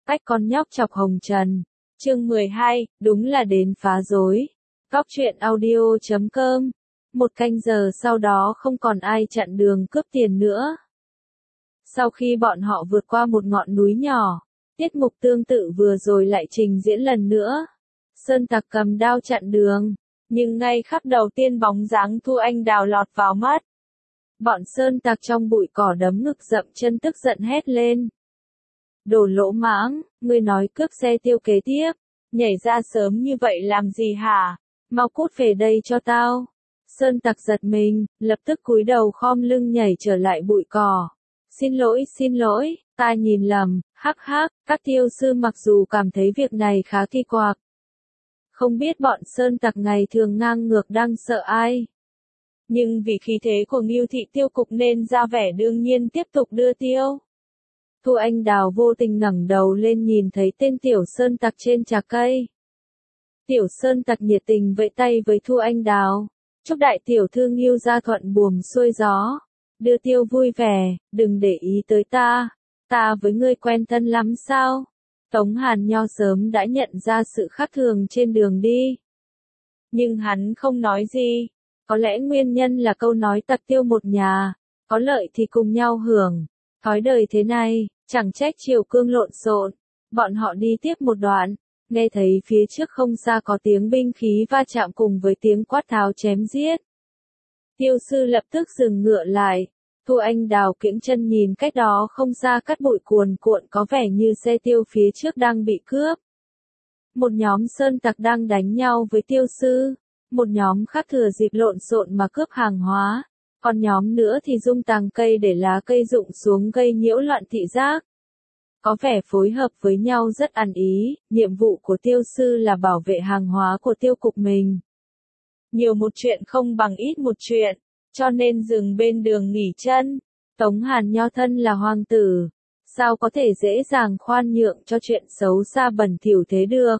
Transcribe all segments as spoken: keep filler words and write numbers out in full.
Cách con nhóc chọc hồng trần. Chương mười hai, đúng là đến phá rối. Góc truyện audio chấm com. Một canh giờ sau đó không còn ai chặn đường cướp tiền nữa. Sau khi bọn họ vượt qua một ngọn núi nhỏ, tiết mục tương tự vừa rồi lại trình diễn lần nữa. Sơn Tặc cầm đao chặn đường, nhưng ngay khắc đầu tiên bóng dáng Thu Anh Đào lọt vào mắt. Bọn Sơn Tặc trong bụi cỏ đấm ngực dậm chân tức giận hét lên. Đồ lỗ mãng, ngươi nói cướp xe Tiêu kế tiếp, nhảy ra sớm như vậy làm gì hả? Mau cút về đây cho tao. Sơn Tặc giật mình, lập tức cúi đầu khom lưng nhảy trở lại bụi cỏ. Xin lỗi, xin lỗi, ta nhìn lầm, hắc hắc, các tiêu sư mặc dù cảm thấy việc này khá kỳ quặc. Không biết bọn Sơn Tặc ngày thường ngang ngược đang sợ ai. Nhưng vì khí thế của Ngưu Thị Tiêu Cục nên ra vẻ đương nhiên tiếp tục đưa tiêu. Thu Anh Đào vô tình ngẩng đầu lên nhìn thấy tên Tiểu Sơn Tặc trên trà cây. Tiểu Sơn Tặc nhiệt tình vẫy tay với Thu Anh Đào. Chúc đại tiểu thư Ngưu gia thuận buồm xuôi gió. Đưa tiêu vui vẻ, đừng để ý tới ta. Ta với ngươi quen thân lắm sao? Tống Hàn Nho sớm đã nhận ra sự khác thường trên đường đi. Nhưng hắn không nói gì. Có lẽ nguyên nhân là câu nói tặc tiêu một nhà. Có lợi thì cùng nhau hưởng. Thói đời thế này, chẳng trách triều cương lộn xộn. Bọn họ đi tiếp một đoạn, nghe thấy phía trước không xa có tiếng binh khí va chạm cùng với tiếng quát tháo chém giết. Tiêu sư lập tức dừng ngựa lại. Thu Anh Đào kiễng chân nhìn cách đó không xa cát bụi cuồn cuộn có vẻ như xe tiêu phía trước đang bị cướp. Một nhóm Sơn Tặc đang đánh nhau với tiêu sư. Một nhóm khác thừa dịp lộn xộn mà cướp hàng hóa. Còn nhóm nữa thì dung tàng cây để lá cây rụng xuống gây nhiễu loạn thị giác. Có vẻ phối hợp với nhau rất ăn ý, nhiệm vụ của tiêu sư là bảo vệ hàng hóa của tiêu cục mình. Nhiều một chuyện không bằng ít một chuyện, cho nên dừng bên đường nghỉ chân. Tống Hàn Nho thân là hoàng tử, sao có thể dễ dàng khoan nhượng cho chuyện xấu xa bẩn thỉu thế được.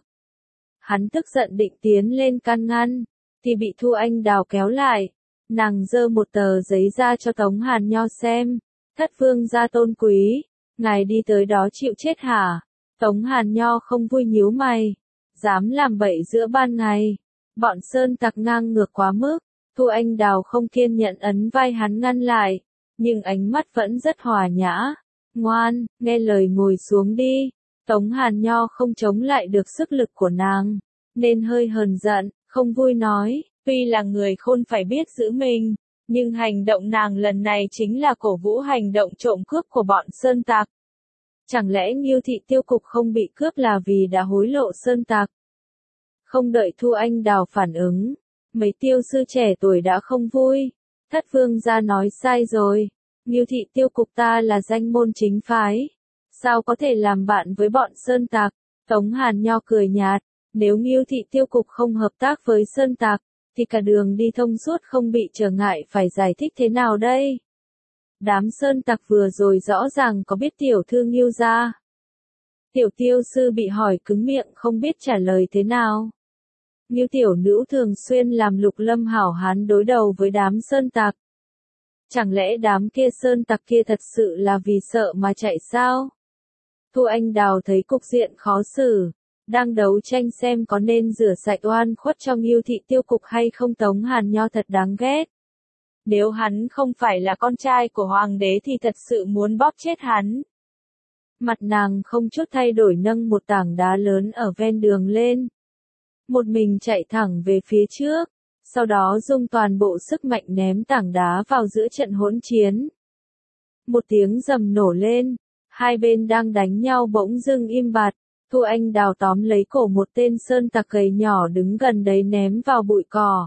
Hắn tức giận định tiến lên can ngăn, thì bị Thu Anh Đào kéo lại. Nàng giơ một tờ giấy ra cho Tống Hàn Nho xem. Thất vương gia tôn quý, ngài đi tới đó chịu chết hả? Tống Hàn Nho không vui nhíu mày. Dám làm bậy giữa ban ngày. Bọn Sơn Tặc ngang ngược quá mức. Thu Anh Đào không kiên nhẫn ấn vai hắn ngăn lại. Nhưng ánh mắt vẫn rất hòa nhã. Ngoan, nghe lời ngồi xuống đi. Tống Hàn Nho không chống lại được sức lực của nàng. Nên hơi hờn giận, không vui nói. Tuy là người khôn phải biết giữ mình, nhưng hành động nàng lần này chính là cổ vũ hành động trộm cướp của bọn Sơn Tặc. Chẳng lẽ Ngưu Thị Tiêu Cục không bị cướp là vì đã hối lộ Sơn Tặc? Không đợi Thu Anh Đào phản ứng, mấy tiêu sư trẻ tuổi đã không vui. Thất vương gia nói sai rồi, Ngưu Thị Tiêu Cục ta là danh môn chính phái. Sao có thể làm bạn với bọn Sơn Tặc? Tống Hàn Nho cười nhạt, nếu Ngưu Thị Tiêu Cục không hợp tác với Sơn Tặc, thì cả đường đi thông suốt không bị trở ngại phải giải thích thế nào đây? Đám Sơn Tặc vừa rồi rõ ràng có biết tiểu thư Ngưu gia. Tiểu tiêu sư bị hỏi cứng miệng không biết trả lời thế nào. Ngưu tiểu nữ thường xuyên làm Lục Lâm hảo hán đối đầu với đám Sơn Tặc. Chẳng lẽ đám kia Sơn Tặc kia thật sự là vì sợ mà chạy sao? Thu Anh Đào thấy cục diện khó xử. Đang đấu tranh xem có nên rửa sạch oan khuất trong Ngưu Thị Tiêu Cục hay không. Tống Hàn Nho thật đáng ghét. Nếu hắn không phải là con trai của hoàng đế thì thật sự muốn bóp chết hắn. Mặt nàng không chút thay đổi nâng một tảng đá lớn ở ven đường lên. Một mình chạy thẳng về phía trước, sau đó dùng toàn bộ sức mạnh ném tảng đá vào giữa trận hỗn chiến. Một tiếng rầm nổ lên, hai bên đang đánh nhau bỗng dưng im bặt. Thu Anh Đào tóm lấy cổ một tên Sơn Tặc gầy nhỏ đứng gần đấy ném vào bụi cỏ.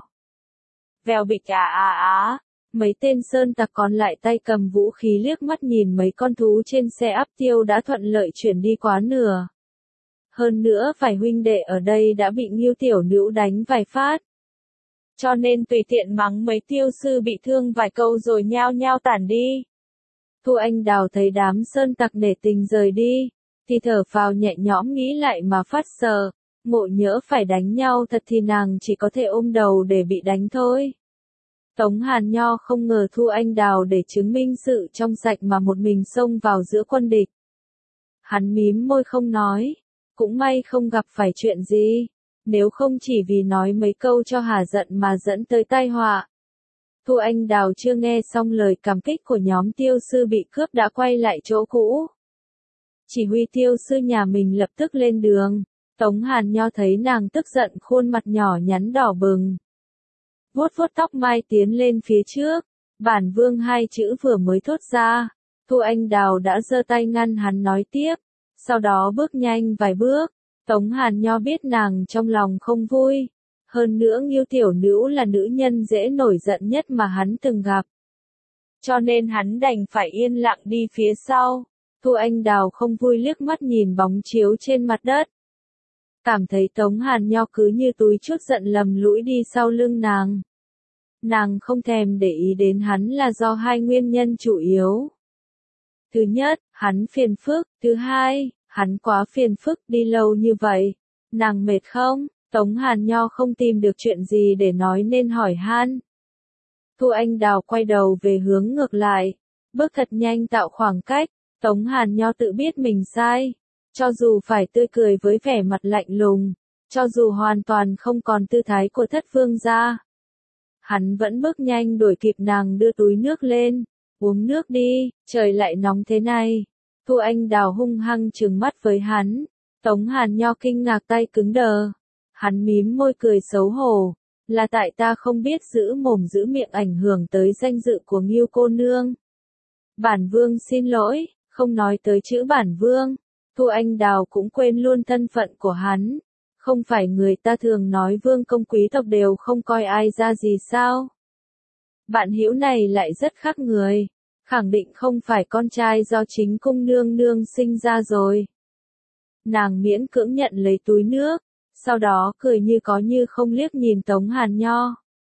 Vèo bịch à à á, mấy tên Sơn Tặc còn lại tay cầm vũ khí liếc mắt nhìn mấy con thú trên xe áp tiêu đã thuận lợi chuyển đi quá nửa. Hơn nữa vài huynh đệ ở đây đã bị Ngưu tiểu nữ đánh vài phát. Cho nên tùy tiện mắng mấy tiêu sư bị thương vài câu rồi nhao nhao tản đi. Thu Anh Đào thấy đám Sơn Tặc nể tình rời đi. Thì thở phào nhẹ nhõm nghĩ lại mà phát sợ, ngộ nhỡ phải đánh nhau thật thì nàng chỉ có thể ôm đầu để bị đánh thôi. Tống Hàn Nho không ngờ Thu Anh Đào để chứng minh sự trong sạch mà một mình xông vào giữa quân địch. Hắn mím môi không nói. Cũng may không gặp phải chuyện gì. Nếu không chỉ vì nói mấy câu cho hà giận mà dẫn tới tai họa. Thu Anh Đào chưa nghe xong lời cảm kích của nhóm tiêu sư bị cướp đã quay lại chỗ cũ. Chỉ huy tiêu sư nhà mình lập tức lên đường. Tống Hàn Nho thấy nàng tức giận khuôn mặt nhỏ nhắn đỏ bừng. Vuốt vuốt tóc mai tiến lên phía trước. Bản vương hai chữ vừa mới thốt ra. Thu Anh Đào đã giơ tay ngăn hắn nói tiếp. Sau đó bước nhanh vài bước. Tống Hàn Nho biết nàng trong lòng không vui. Hơn nữa Ngưu Tiểu Nữ là nữ nhân dễ nổi giận nhất mà hắn từng gặp. Cho nên hắn đành phải yên lặng đi phía sau. Thu Anh Đào không vui liếc mắt nhìn bóng chiếu trên mặt đất. Cảm thấy Tống Hàn Nho cứ như túi chút giận lầm lũi đi sau lưng nàng. Nàng không thèm để ý đến hắn là do hai nguyên nhân chủ yếu. Thứ nhất, hắn phiền phức. Thứ hai, hắn quá phiền phức đi lâu như vậy. Nàng mệt không? Tống Hàn Nho không tìm được chuyện gì để nói nên hỏi han. Thu Anh Đào quay đầu về hướng ngược lại. Bước thật nhanh tạo khoảng cách. Tống Hàn Nho tự biết mình sai. Cho dù phải tươi cười với vẻ mặt lạnh lùng. Cho dù hoàn toàn không còn tư thái của thất vương gia. Hắn vẫn bước nhanh đuổi kịp nàng đưa túi nước lên. Uống nước đi, trời lại nóng thế này. Thu Anh Đào hung hăng trừng mắt với hắn. Tống Hàn Nho kinh ngạc tay cứng đờ. Hắn mím môi cười xấu hổ. Là tại ta không biết giữ mồm giữ miệng ảnh hưởng tới danh dự của Ngưu cô nương. Bản vương xin lỗi, không nói tới chữ bản vương. Thu Anh Đào cũng quên luôn thân phận của hắn. Không phải người ta thường nói vương công quý tộc đều không coi ai ra gì sao? Bạn hữu này lại rất khác người. Khẳng định không phải con trai do chính cung nương nương sinh ra rồi. Nàng miễn cưỡng nhận lấy túi nước. Sau đó cười như có như không liếc nhìn Tống Hàn Nho.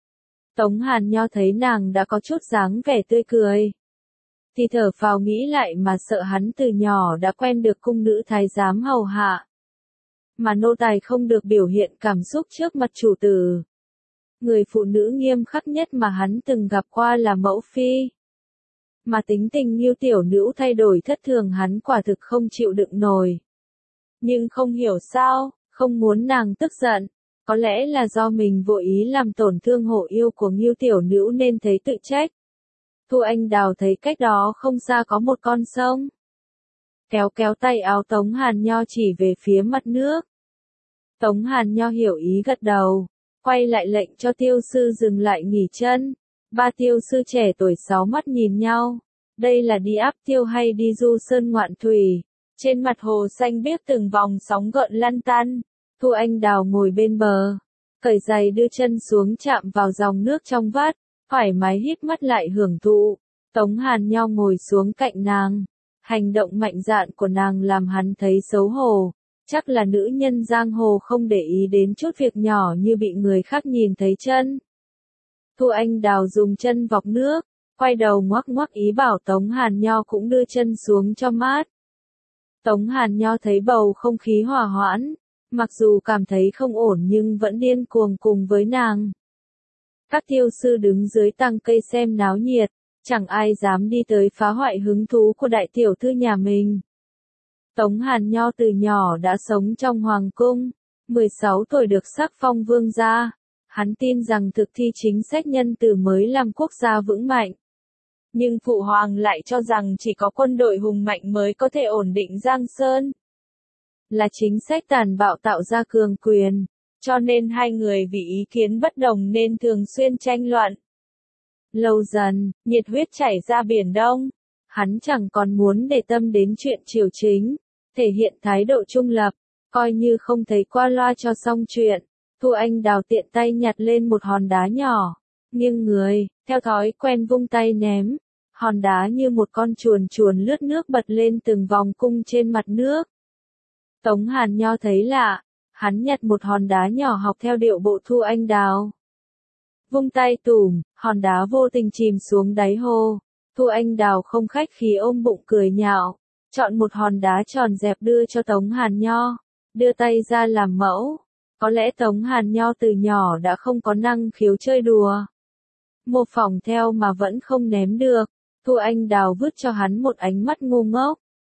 Tống Hàn Nho thấy nàng đã có chút dáng vẻ tươi cười. Thì thở phào nghĩ lại mà sợ hắn từ nhỏ đã quen được cung nữ thái giám hầu hạ. Mà nô tài không được biểu hiện cảm xúc trước mặt chủ tử. Người phụ nữ nghiêm khắc nhất mà hắn từng gặp qua là mẫu phi. Mà tính tình Ngưu Tiểu Nữ thay đổi thất thường hắn quả thực không chịu đựng nổi. Nhưng không hiểu sao, không muốn nàng tức giận. Có lẽ là do mình vô ý làm tổn thương hổ yêu của Ngưu Tiểu Nữ nên thấy tự trách. Thu Anh Đào thấy cách đó không xa có một con sông. Kéo kéo tay áo Tống Hàn Nho chỉ về phía mặt nước. Tống Hàn Nho hiểu ý gật đầu. Quay lại lệnh cho tiêu sư dừng lại nghỉ chân. Ba tiêu sư trẻ tuổi sáu mắt nhìn nhau. Đây là đi áp tiêu hay đi du sơn ngoạn thủy. Trên mặt hồ xanh biếc từng vòng sóng gợn lăn tăn. Thu Anh Đào ngồi bên bờ. Cởi giày đưa chân xuống chạm vào dòng nước trong vắt. Thoải mái híp mắt lại hưởng thụ. Tống Hàn Nho ngồi xuống cạnh nàng. Hành động mạnh dạn của nàng làm hắn thấy xấu hổ. Chắc là nữ nhân giang hồ không để ý đến chút việc nhỏ như bị người khác nhìn thấy chân. Thu Anh Đào dùng chân vọc nước. Quay đầu ngoắc ngoắc ý bảo Tống Hàn Nho cũng đưa chân xuống cho mát. Tống Hàn Nho thấy bầu không khí hòa hoãn. Mặc dù cảm thấy không ổn nhưng vẫn điên cuồng cùng với nàng. Các tiêu sư đứng dưới tàng cây xem náo nhiệt. Chẳng ai dám đi tới phá hoại hứng thú của đại tiểu thư nhà mình. Tống Hàn Nho từ nhỏ đã sống trong hoàng cung. mười sáu tuổi được sắc phong vương gia. Hắn tin rằng thực thi chính sách nhân từ mới làm quốc gia vững mạnh. Nhưng phụ hoàng lại cho rằng chỉ có quân đội hùng mạnh mới có thể ổn định Giang Sơn. Là chính sách tàn bạo tạo ra cường quyền. Cho nên hai người vì ý kiến bất đồng nên thường xuyên tranh luận. Lâu dần, nhiệt huyết chảy ra biển đông. Hắn chẳng còn muốn để tâm đến chuyện triều chính. Thể hiện thái độ trung lập. Coi như không thấy qua loa cho xong chuyện. Thu Anh Đào tiện tay nhặt lên một hòn đá nhỏ. Nghiêng người, theo thói quen vung tay ném. Hòn đá như một con chuồn chuồn lướt nước bật lên từng vòng cung trên mặt nước. Tống Hàn Nho thấy lạ. Hắn nhặt một hòn đá nhỏ học theo điệu bộ Thu Anh Đào. Vung tay tùm, hòn đá vô tình chìm xuống đáy hồ. Thu Anh Đào không khách khí ôm bụng cười nhạo. Chọn một hòn đá tròn dẹp đưa cho Tống Hàn Nho. Đưa tay ra làm mẫu. Có lẽ Tống Hàn Nho từ nhỏ đã không có năng khiếu chơi đùa. Mô phỏng theo mà vẫn không ném được. Thu Anh Đào vứt cho hắn một ánh mắt ngu ngốc.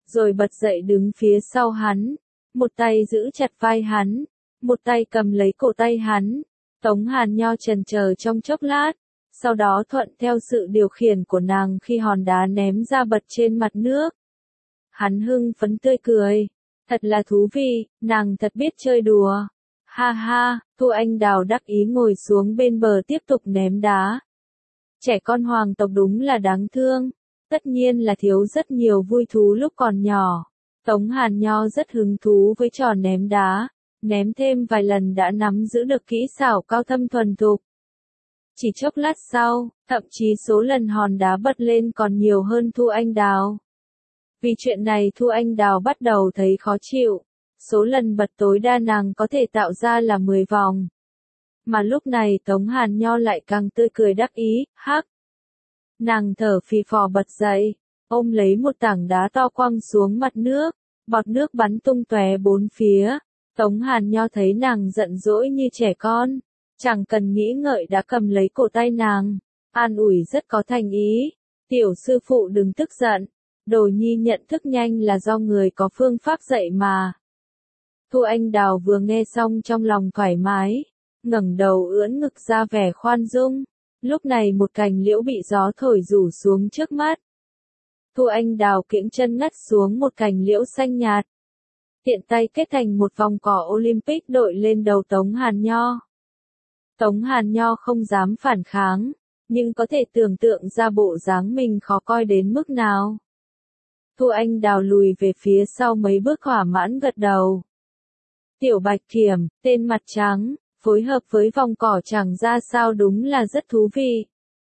rồi bật dậy đứng phía sau hắn, một tay giữ chặt vai hắn, một tay cầm lấy cổ tay hắn. Tống Hàn Nho chần chờ trong chốc lát, sau đó thuận theo sự điều khiển của nàng khi hòn đá ném ra bật trên mặt nước. Hắn hưng phấn tươi cười, thật là thú vị, nàng thật biết chơi đùa. Ha ha, Thu Anh Đào đắc ý ngồi xuống bên bờ tiếp tục ném đá. Trẻ con hoàng tộc đúng là đáng thương, tất nhiên là thiếu rất nhiều vui thú lúc còn nhỏ. Tống Hàn Nho rất hứng thú với trò ném đá, ném thêm vài lần đã nắm giữ được kỹ xảo cao thâm thuần thục. Chỉ chốc lát sau, thậm chí số lần hòn đá bật lên còn nhiều hơn Thu Anh Đào. Vì chuyện này Thu Anh Đào bắt đầu thấy khó chịu, số lần bật tối đa nàng có thể tạo ra là mười vòng. Mà lúc này Tống Hàn Nho lại càng tươi cười đắc ý, hắc. Nàng thở phì phò bật dậy, ôm lấy một tảng đá to quăng xuống mặt nước, bọt nước bắn tung tóe bốn phía. Tống Hàn Nho thấy nàng giận dỗi như trẻ con, chẳng cần nghĩ ngợi đã cầm lấy cổ tay nàng, an ủi rất có thành ý. Tiểu sư phụ đừng tức giận, Đồ Nhi nhận thức nhanh là do người có phương pháp dạy mà. Thu Anh Đào vừa nghe xong trong lòng thoải mái, ngẩng đầu ưỡn ngực ra vẻ khoan dung. Lúc này một cành liễu bị gió thổi rủ xuống trước mắt. Thu Anh Đào kiễng chân ngắt xuống một cành liễu xanh nhạt, tiện tay kết thành một vòng cỏ Olympic đội lên đầu Tống Hàn Nho. Tống Hàn Nho không dám phản kháng, nhưng có thể tưởng tượng ra bộ dáng mình khó coi đến mức nào. Thu Anh Đào lùi về phía sau mấy bước thỏa mãn gật đầu. Tiểu Bạch Kiểm, tên mặt trắng, phối hợp với vòng cỏ chẳng ra sao đúng là rất thú vị.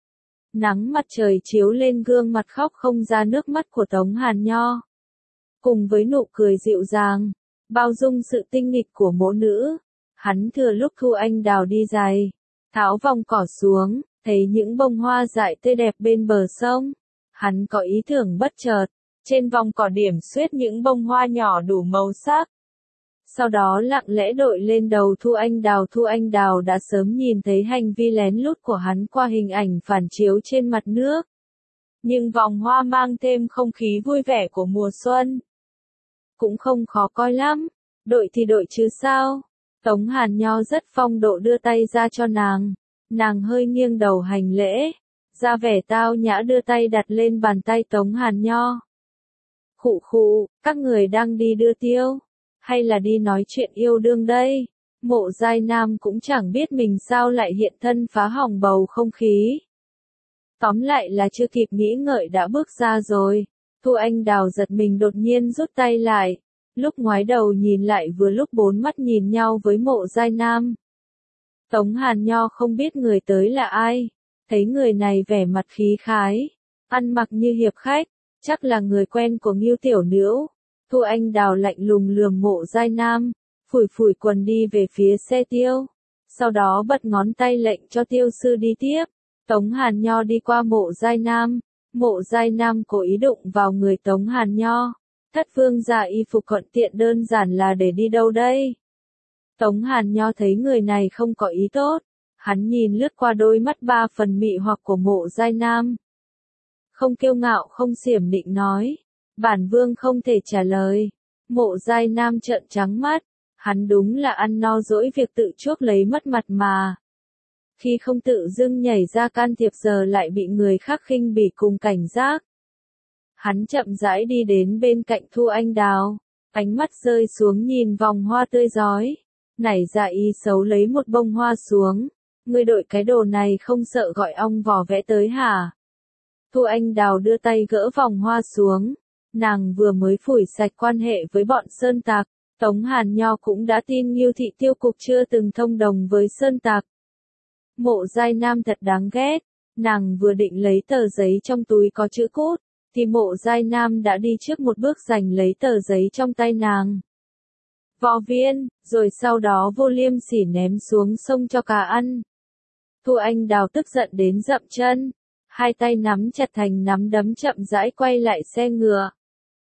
Nắng mặt trời chiếu lên gương mặt khóc không ra nước mắt của Tống Hàn Nho. Cùng với nụ cười dịu dàng, bao dung sự tinh nghịch của mẫu nữ, hắn thừa lúc Thu Anh Đào đi giày, tháo vòng cỏ xuống, thấy những bông hoa dại tươi đẹp bên bờ sông. Hắn có ý tưởng bất chợt, trên vòng cỏ điểm xuyết những bông hoa nhỏ đủ màu sắc. Sau đó lặng lẽ đội lên đầu Thu Anh Đào. Thu Anh Đào đã sớm nhìn thấy hành vi lén lút của hắn qua hình ảnh phản chiếu trên mặt nước. Nhưng vòng hoa mang thêm không khí vui vẻ của mùa xuân. Cũng không khó coi lắm, đội thì đội chứ sao. Tống Hàn Nho rất phong độ đưa tay ra cho nàng, nàng hơi nghiêng đầu hành lễ, ra vẻ tao nhã đưa tay đặt lên bàn tay Tống Hàn Nho. Khụ khụ, các người đang đi đưa tiêu, hay là đi nói chuyện yêu đương đây? Mộ Giai Nam cũng chẳng biết mình sao lại hiện thân phá hỏng bầu không khí. Tóm lại là chưa kịp nghĩ ngợi đã bước ra rồi. Thu Anh Đào giật mình đột nhiên rút tay lại, lúc ngoái đầu nhìn lại vừa lúc bốn mắt nhìn nhau với Mộ Giai Nam. Tống Hàn Nho không biết người tới là ai, thấy người này vẻ mặt khí khái, ăn mặc như hiệp khách, chắc là người quen của Ngưu Tiểu Nữu. Thu Anh Đào lạnh lùng lườm Mộ Giai Nam, phủi phủi quần đi về phía xe tiêu, sau đó bật ngón tay lệnh cho tiêu sư đi tiếp. Tống Hàn Nho đi qua Mộ Giai Nam, Mộ Giai Nam cố ý đụng vào người Tống Hàn Nho. Thất vương gia y phục thuận tiện đơn giản là để đi đâu đây? Tống Hàn Nho thấy người này không có ý tốt, hắn nhìn lướt qua đôi mắt ba phần mị hoặc của Mộ Giai Nam. Không kiêu ngạo không xiểm nịnh nói, bản vương không thể trả lời. Mộ Giai Nam trợn trắng mắt, hắn đúng là ăn no dỗi việc tự chuốc lấy mất mặt mà. Khi không tự dưng nhảy ra can thiệp giờ lại bị người khác khinh bỉ cùng cảnh giác. Hắn chậm rãi đi đến bên cạnh Thu Anh Đào, ánh mắt rơi xuống nhìn vòng hoa tươi rói, nảy ra ý xấu lấy một bông hoa xuống. Ngươi đội cái đồ này không sợ gọi ong vò vẽ tới hả? Thu Anh Đào đưa tay gỡ vòng hoa xuống, nàng vừa mới phủi sạch quan hệ với bọn sơn tặc, Tống Hàn Nho cũng đã tin Ngưu Thị Tiêu Cục chưa từng thông đồng với sơn tặc. Mộ Giai Nam thật đáng ghét, nàng vừa định lấy tờ giấy trong túi có chữ cút, thì Mộ Giai Nam đã đi trước một bước giành lấy tờ giấy trong tay nàng. Vò viên, rồi sau đó vô liêm sỉ ném xuống sông cho cá ăn. Thu Anh Đào tức giận đến dậm chân, hai tay nắm chặt thành nắm đấm chậm rãi quay lại xe ngựa.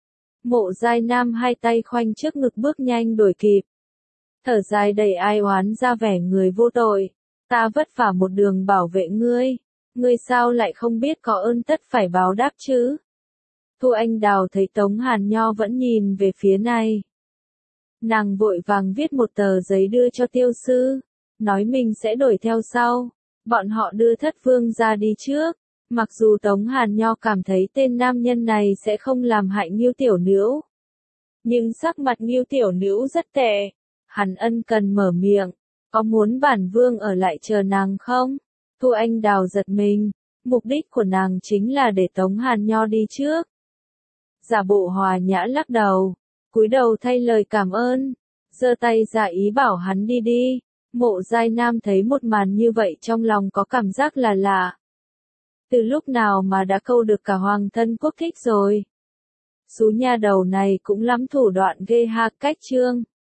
Mộ Giai Nam hai tay khoanh trước ngực bước nhanh đuổi kịp. Thở dài đầy ai oán ra vẻ người vô tội. Ta vất vả một đường bảo vệ ngươi, ngươi sao lại không biết có ơn tất phải báo đáp chứ? Thu Anh Đào thấy Tống Hàn Nho vẫn nhìn về phía này. Nàng vội vàng viết một tờ giấy đưa cho Tiêu sư, nói mình sẽ đuổi theo sau, bọn họ đưa Thất Vương ra đi trước. Mặc dù Tống Hàn Nho cảm thấy tên nam nhân này sẽ không làm hại Ngưu Tiểu Nữu, nhưng sắc mặt Ngưu Tiểu Nữu rất tệ. Hắn ân cần mở miệng, có muốn bản vương ở lại chờ nàng không? Thu Anh Đào giật mình, mục đích của nàng chính là để Tống Hàn Nho đi trước. Giả bộ hòa nhã lắc đầu, cúi đầu thay lời cảm ơn, giơ tay ra ý bảo hắn đi đi. Mộ Giai Nam thấy một màn như vậy trong lòng có cảm giác là lạ. Từ lúc nào mà đã câu được cả hoàng thân quốc thích rồi? Xú nha đầu này cũng lắm thủ đoạn ghê ha. Cách chương